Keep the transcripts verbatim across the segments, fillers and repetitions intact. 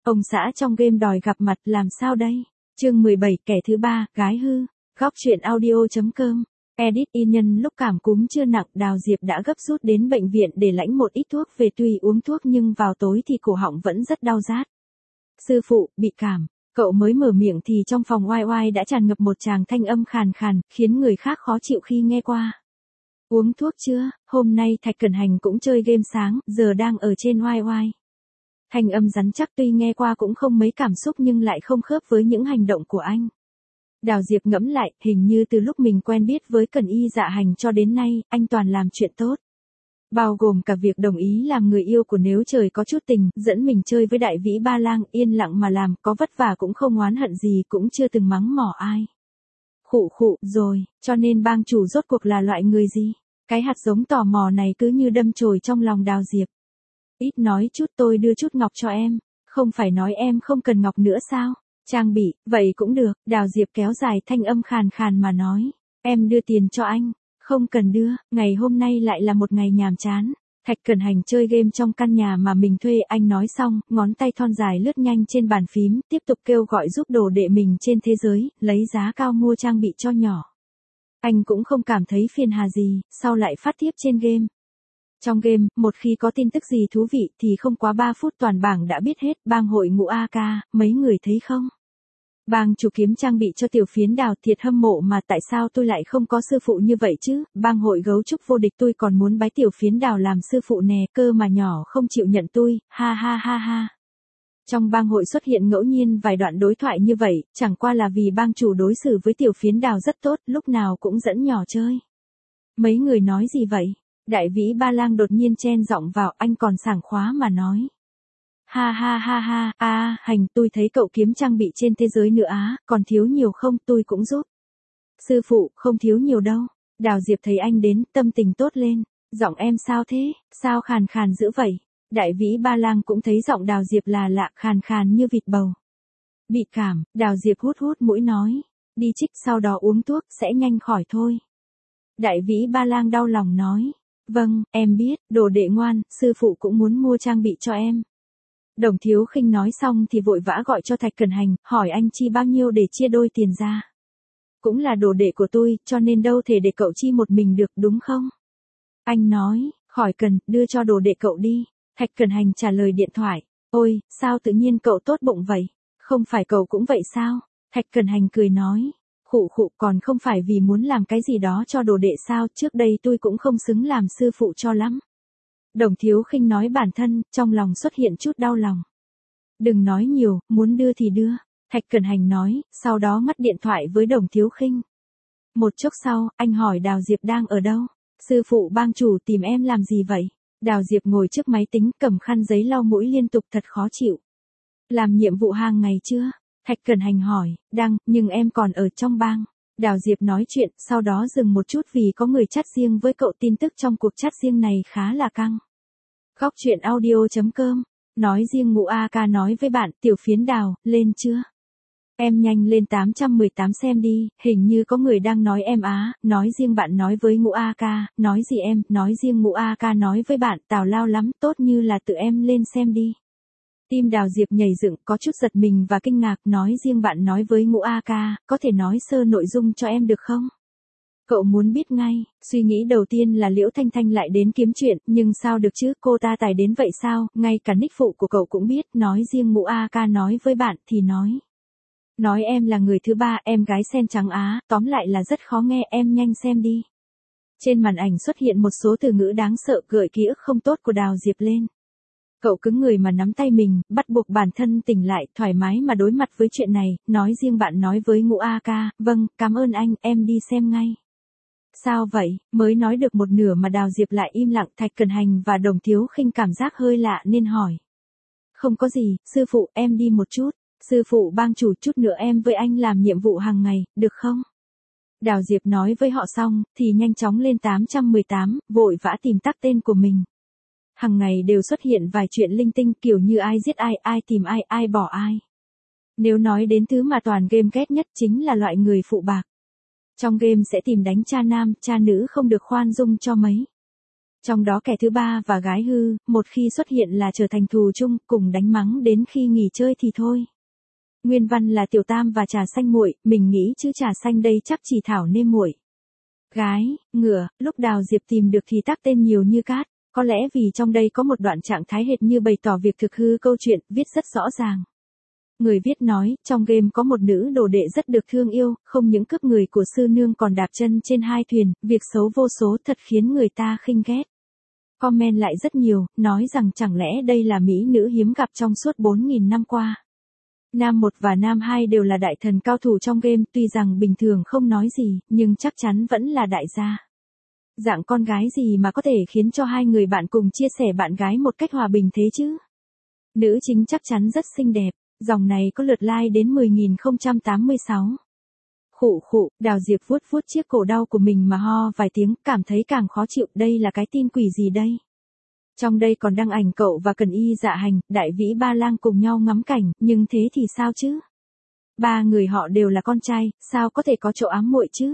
Ông xã trong game đòi gặp mặt làm sao đây? Chương mười bảy kẻ thứ ba, gái hư. Góc truyện audio.com. Edit in nhân lúc cảm cúm chưa nặng, Đào Diệp đã gấp rút đến bệnh viện để lãnh một ít thuốc về, tuy uống thuốc nhưng vào tối thì cổ họng vẫn rất đau rát. Sư phụ, bị cảm. Cậu mới mở miệng thì trong phòng oai oai đã tràn ngập một tràng thanh âm khàn khàn, khiến người khác khó chịu khi nghe qua. Uống thuốc chưa? Hôm nay Thạch Cẩn Hành cũng chơi game sáng, giờ đang ở trên oai oai. Thanh âm rắn chắc tuy nghe qua cũng không mấy cảm xúc nhưng lại không khớp với những hành động của anh. Đào Diệp ngẫm lại, hình như từ lúc mình quen biết với Cẩn Y Dạ Hành cho đến nay, anh toàn làm chuyện tốt. Bao gồm cả việc đồng ý làm người yêu của Nếu Trời Có Chút Tình, dẫn mình chơi với Đại Vĩ Ba Lang, yên lặng mà làm, có vất vả cũng không oán hận gì, cũng chưa từng mắng mỏ ai. Khụ khụ, rồi, cho nên bang chủ rốt cuộc là loại người gì? Cái hạt giống tò mò này cứ như đâm chồi trong lòng Đào Diệp. Ít nói chút, tôi đưa chút ngọc cho em. Không phải nói em không cần ngọc nữa sao? Trang bị, vậy cũng được. Đào Diệp kéo dài thanh âm khàn khàn mà nói. Em đưa tiền cho anh. Không cần đưa, ngày hôm nay lại là một ngày nhàm chán. Thạch Cẩn Hành chơi game trong căn nhà mà mình thuê, anh nói xong, ngón tay thon dài lướt nhanh trên bàn phím, tiếp tục kêu gọi giúp đồ đệ mình trên thế giới, lấy giá cao mua trang bị cho nhỏ. Anh cũng không cảm thấy phiền hà gì, sau lại phát tiếp trên game. Trong game, một khi có tin tức gì thú vị thì không quá ba phút toàn bảng đã biết hết. Bang hội Ngũ A Ca, mấy người thấy không? Bang chủ kiếm trang bị cho Tiểu Phiến Đào, thiệt hâm mộ mà, tại sao tôi lại không có sư phụ như vậy chứ? Bang hội Gấu Trúc vô địch tôi còn muốn bái Tiểu Phiến Đào làm sư phụ nè, cơ mà nhỏ không chịu nhận tôi, ha ha ha ha. Trong bang hội xuất hiện ngẫu nhiên vài đoạn đối thoại như vậy, chẳng qua là vì bang chủ đối xử với Tiểu Phiến Đào rất tốt, lúc nào cũng dẫn nhỏ chơi. Mấy người nói gì vậy? Đại Vĩ Ba Lang đột nhiên chen giọng vào, anh còn sảng khoái mà nói. Ha ha ha ha, a à, Hành, tôi thấy cậu kiếm trang bị trên thế giới nữa á, còn thiếu nhiều không, tôi cũng giúp. Sư phụ, không thiếu nhiều đâu. Đào Diệp thấy anh đến, tâm tình tốt lên. Giọng em sao thế, sao khàn khàn dữ vậy? Đại Vĩ Ba Lang cũng thấy giọng Đào Diệp là lạ, khàn khàn như vịt bầu. Bị cảm, Đào Diệp hút hút mũi nói. Đi trích sau đó uống thuốc, sẽ nhanh khỏi thôi. Đại Vĩ Ba Lang đau lòng nói. Vâng, em biết, đồ đệ ngoan, sư phụ cũng muốn mua trang bị cho em. Đồng Thiếu Khinh nói xong thì vội vã gọi cho Thạch Cẩn Hành, hỏi anh chi bao nhiêu để chia đôi tiền ra. Cũng là đồ đệ của tôi, cho nên đâu thể để cậu chi một mình được, đúng không? Anh nói, khỏi cần, đưa cho đồ đệ cậu đi. Thạch Cẩn Hành trả lời điện thoại. Ôi, sao tự nhiên cậu tốt bụng vậy? Không phải cậu cũng vậy sao? Thạch Cẩn Hành cười nói. Khụ khụ, còn không phải vì muốn làm cái gì đó cho đồ đệ sao, trước đây tôi cũng không xứng làm sư phụ cho lắm. Đồng Thiếu Khinh nói bản thân, trong lòng xuất hiện chút đau lòng. Đừng nói nhiều, muốn đưa thì đưa. Thạch Cẩn Hành nói, sau đó ngắt điện thoại với Đồng Thiếu Khinh. Một chốc sau, anh hỏi Đào Diệp đang ở đâu. Sư phụ bang chủ tìm em làm gì vậy? Đào Diệp ngồi trước máy tính, cầm khăn giấy lau mũi liên tục, thật khó chịu. Làm nhiệm vụ hàng ngày chưa? Thạch Cẩn Hành hỏi, đang, nhưng em còn ở trong bang. Đào Diệp nói chuyện, sau đó dừng một chút vì có người chat riêng với cậu, tin tức trong cuộc chat riêng này khá là căng. Góc truyện audio.com. Nói riêng Ngũ A Ca nói với bạn, Tiểu Phiến Đào, lên chưa? Em nhanh lên tám trăm mười tám xem đi, hình như có người đang nói em á, nói riêng bạn nói với Ngũ A Ca, nói gì em, nói riêng Ngũ A Ca nói với bạn, tào lao lắm, tốt như là tự em lên xem đi. Tim Đào Diệp nhảy dựng, có chút giật mình và kinh ngạc, nói riêng bạn nói với Ngũ A Ca, có thể nói sơ nội dung cho em được không? Cậu muốn biết ngay, suy nghĩ đầu tiên là Liễu Thanh Thanh lại đến kiếm chuyện, nhưng sao được chứ, cô ta tài đến vậy sao, ngay cả nick phụ của cậu cũng biết, nói riêng Ngũ A Ca nói với bạn thì nói. Nói em là người thứ ba, em gái sen trắng á, tóm lại là rất khó nghe, em nhanh xem đi. Trên màn ảnh xuất hiện một số từ ngữ đáng sợ, gợi ký ức không tốt của Đào Diệp lên. Cậu cứng người mà nắm tay mình, bắt buộc bản thân tỉnh lại, thoải mái mà đối mặt với chuyện này, nói riêng bạn nói với Ngũ A Ca, vâng, cảm ơn anh, em đi xem ngay. Sao vậy, mới nói được một nửa mà Đào Diệp lại im lặng. Thạch Cẩn Hành và Đồng Thiếu Khinh cảm giác hơi lạ nên hỏi. Không có gì, sư phụ, em đi một chút. Sư phụ bang chủ, chút nữa em với anh làm nhiệm vụ hàng ngày, được không? Đào Diệp nói với họ xong, thì nhanh chóng lên tám trăm mười tám, vội vã tìm tắt tên của mình. Hằng ngày đều xuất hiện vài chuyện linh tinh, kiểu như ai giết ai, ai tìm ai, ai bỏ ai. Nếu nói đến thứ mà toàn game ghét nhất chính là loại người phụ bạc. Trong game sẽ tìm đánh cha nam, cha nữ không được khoan dung cho mấy. Trong đó kẻ thứ ba và gái hư, một khi xuất hiện là trở thành thù chung, cùng đánh mắng đến khi nghỉ chơi thì thôi. Nguyên văn là tiểu tam và trà xanh muội, mình nghĩ chứ trà xanh đây chắc chỉ thảo nêm muội. Gái, ngựa, lúc Đào Diệp tìm được thì tác tên nhiều như cát, có lẽ vì trong đây có một đoạn trạng thái hệt như bày tỏ việc thực hư câu chuyện, viết rất rõ ràng. Người viết nói, trong game có một nữ đồ đệ rất được thương yêu, không những cướp người của sư nương còn đạp chân trên hai thuyền, việc xấu vô số thật khiến người ta khinh ghét. Comment lại rất nhiều, nói rằng chẳng lẽ đây là mỹ nữ hiếm gặp trong suốt bốn nghìn năm qua. Nam một và Nam hai đều là đại thần cao thủ trong game, tuy rằng bình thường không nói gì, nhưng chắc chắn vẫn là đại gia. Dạng con gái gì mà có thể khiến cho hai người bạn cùng chia sẻ bạn gái một cách hòa bình thế chứ? Nữ chính chắc chắn rất xinh đẹp, dòng này có lượt like đến mười nghìn không trăm tám mươi sáu. Khụ khụ, Đào Diệp vuốt vuốt chiếc cổ đau của mình mà ho vài tiếng, cảm thấy càng khó chịu, đây là cái tin quỷ gì đây? Trong đây còn đăng ảnh cậu và Cần Y Dạ Hành, Đại Vĩ Ba Lang cùng nhau ngắm cảnh, nhưng thế thì sao chứ? Ba người họ đều là con trai, sao có thể có chỗ ám muội chứ?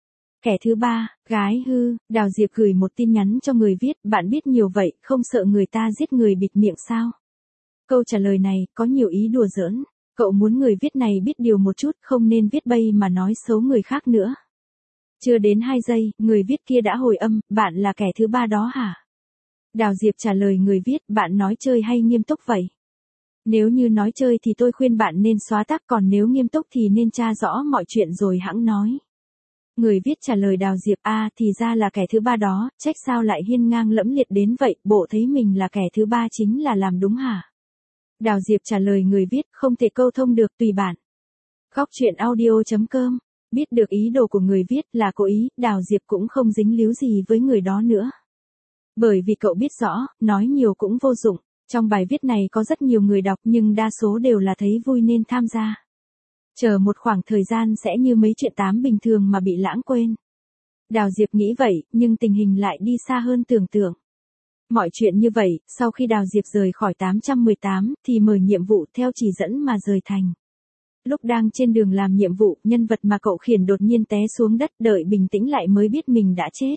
Kẻ thứ ba, gái hư, Đào Diệp gửi một tin nhắn cho người viết, bạn biết nhiều vậy, không sợ người ta giết người bịt miệng sao? Câu trả lời này, có nhiều ý đùa giỡn, cậu muốn người viết này biết điều một chút, không nên viết bay mà nói xấu người khác nữa. Chưa đến hai giây, người viết kia đã hồi âm, bạn là kẻ thứ ba đó hả? Đào Diệp trả lời người viết, bạn nói chơi hay nghiêm túc vậy? Nếu như nói chơi thì tôi khuyên bạn nên xóa tác, còn nếu nghiêm túc thì nên tra rõ mọi chuyện rồi hẵng nói. Người viết trả lời Đào Diệp, a à, thì ra là kẻ thứ ba đó, trách sao lại hiên ngang lẫm liệt đến vậy, bộ thấy mình là kẻ thứ ba chính là làm đúng hả? Đào Diệp trả lời người viết, không thể câu thông được, tùy bạn. Góc truyện audio chấm com, biết được ý đồ của người viết là cố ý, Đào Diệp cũng không dính líu gì với người đó nữa. Bởi vì cậu biết rõ, nói nhiều cũng vô dụng, trong bài viết này có rất nhiều người đọc nhưng đa số đều là thấy vui nên tham gia. Chờ một khoảng thời gian sẽ như mấy chuyện tám bình thường mà bị lãng quên. Đào Diệp nghĩ vậy, nhưng tình hình lại đi xa hơn tưởng tượng. Mọi chuyện như vậy, sau khi Đào Diệp rời khỏi tám trăm mười tám, thì mở nhiệm vụ theo chỉ dẫn mà rời thành. Lúc đang trên đường làm nhiệm vụ, nhân vật mà cậu khiển đột nhiên té xuống đất, đợi bình tĩnh lại mới biết mình đã chết.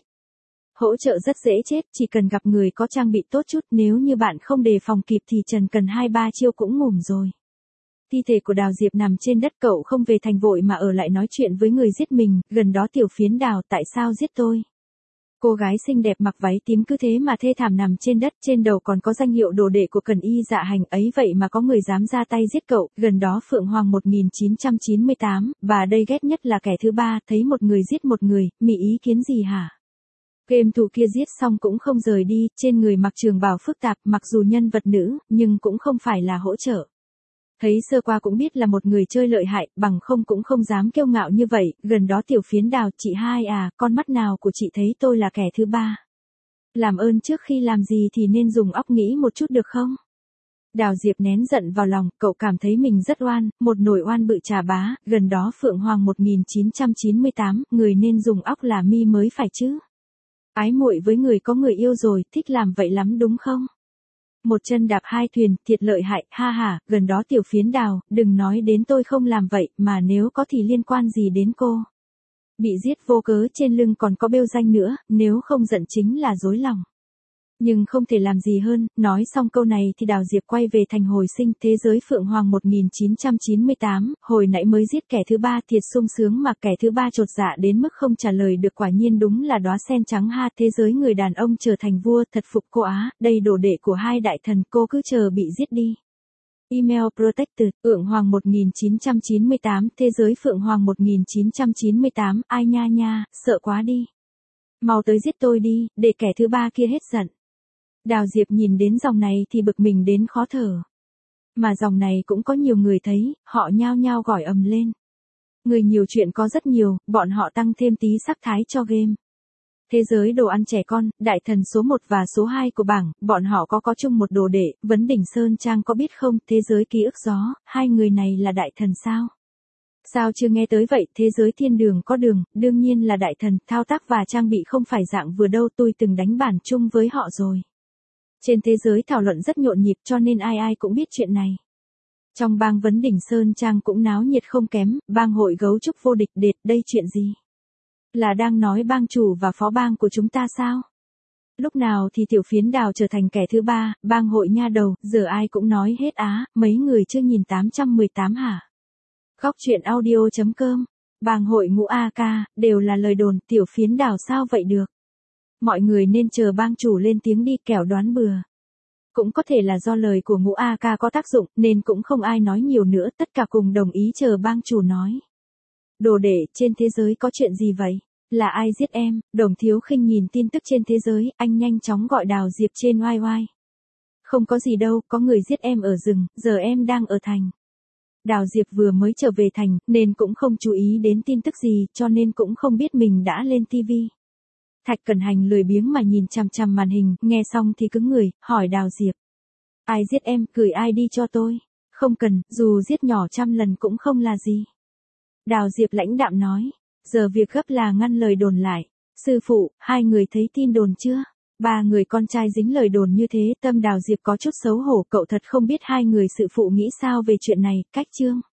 Hỗ trợ rất dễ chết, chỉ cần gặp người có trang bị tốt chút, nếu như bạn không đề phòng kịp thì trần cần hai ba chiêu cũng ngủm rồi. Thi thể của Đào Diệp nằm trên đất, cậu không về thành vội mà ở lại nói chuyện với người giết mình, gần đó tiểu phiến Đào, tại sao giết tôi? Cô gái xinh đẹp mặc váy tím cứ thế mà thê thảm nằm trên đất, trên đầu còn có danh hiệu đồ đệ của Cần Y Dạ Hành, ấy vậy mà có người dám ra tay giết cậu, gần đó Phượng Hoàng một nghìn chín trăm chín mươi tám, bà đây ghét nhất là kẻ thứ ba, thấy một người giết một người, mị ý kiến gì hả? Game thủ kia giết xong cũng không rời đi, trên người mặc trường bào phức tạp, mặc dù nhân vật nữ, nhưng cũng không phải là hỗ trợ. Thấy sơ qua cũng biết là một người chơi lợi hại, bằng không cũng không dám kiêu ngạo như vậy, gần đó tiểu phiến Đào, chị hai à, con mắt nào của chị thấy tôi là kẻ thứ ba? Làm ơn trước khi làm gì thì nên dùng óc nghĩ một chút được không? Đào Diệp nén giận vào lòng, cậu cảm thấy mình rất oan, một nồi oan bự trà bá, gần đó Phượng Hoàng một nghìn chín trăm chín mươi tám, người nên dùng óc là mi mới phải chứ. Ái muội với người có người yêu rồi, thích làm vậy lắm đúng không? Một chân đạp hai thuyền, thiệt lợi hại, ha ha, gần đó tiểu phiến Đào, đừng nói đến tôi không làm vậy, mà nếu có thì liên quan gì đến cô? Bị giết vô cớ trên lưng còn có bêu danh nữa, nếu không giận chính là dối lòng. Nhưng không thể làm gì hơn, nói xong câu này thì Đào Diệp quay về thành hồi sinh, thế giới Phượng Hoàng một nghìn chín trăm chín mươi tám, hồi nãy mới giết kẻ thứ ba, thiệt sung sướng mà kẻ thứ ba chột dạ đến mức không trả lời được, quả nhiên đúng là đóa sen trắng ha, thế giới người đàn ông trở thành vua, thật phục cô á, đây đồ đệ của hai đại thần, cô cứ chờ bị giết đi. Email Protected, Phượng Hoàng một nghìn chín trăm chín mươi tám, thế giới Phượng Hoàng một nghìn chín trăm chín mươi tám, ai nha nha, sợ quá đi. Mau tới giết tôi đi, để kẻ thứ ba kia hết giận. Đào Diệp nhìn đến dòng này thì bực mình đến khó thở. Mà dòng này cũng có nhiều người thấy, họ nhao nhao gỏi ầm lên. Người nhiều chuyện có rất nhiều, bọn họ tăng thêm tí sắc thái cho game. Thế giới đồ ăn trẻ con, đại thần số một và số hai của bảng, bọn họ có có chung một đồ đệ, Vấn Đỉnh Sơn Trang có biết không, thế giới ký ức gió, hai người này là đại thần sao? Sao chưa nghe tới vậy, thế giới thiên đường có đường, đương nhiên là đại thần, thao tác và trang bị không phải dạng vừa đâu, tôi từng đánh bản chung với họ rồi. Trên thế giới thảo luận rất nhộn nhịp cho nên ai ai cũng biết chuyện này. Trong bang Vấn Đỉnh Sơn Trang cũng náo nhiệt không kém, bang hội gấu trúc vô địch đệt, đây chuyện gì? Là đang nói bang chủ và phó bang của chúng ta sao? Lúc nào thì tiểu phiến Đào trở thành kẻ thứ ba, bang hội nha đầu, giờ ai cũng nói hết á, mấy người chưa nhìn tám trăm mười tám hả? Góc truyện audio.com, bang hội ngũ a ca, đều là lời đồn, tiểu phiến Đào sao vậy được? Mọi người nên chờ bang chủ lên tiếng đi, kẻo đoán bừa. Cũng có thể là do lời của ngũ a ca có tác dụng, nên cũng không ai nói nhiều nữa, tất cả cùng đồng ý chờ bang chủ nói. Đồ đệ, trên thế giới có chuyện gì vậy? Là ai giết em? Đồng Thiếu Khinh nhìn tin tức trên thế giới, anh nhanh chóng gọi Đào Diệp trên oai oai. Không có gì đâu, có người giết em ở rừng, giờ em đang ở thành. Đào Diệp vừa mới trở về thành, nên cũng không chú ý đến tin tức gì, cho nên cũng không biết mình đã lên tivi. Thạch Cẩn Hành lười biếng mà nhìn chằm chằm màn hình, nghe xong thì cứng người, hỏi Đào Diệp. Ai giết em, gửi ai đi cho tôi? Không cần, dù giết nhỏ trăm lần cũng không là gì. Đào Diệp lãnh đạm nói. Giờ việc gấp là ngăn lời đồn lại. Sư phụ, hai người thấy tin đồn chưa? Ba người con trai dính lời đồn như thế, tâm Đào Diệp có chút xấu hổ, cậu thật không biết hai người sự phụ nghĩ sao về chuyện này, cách chương.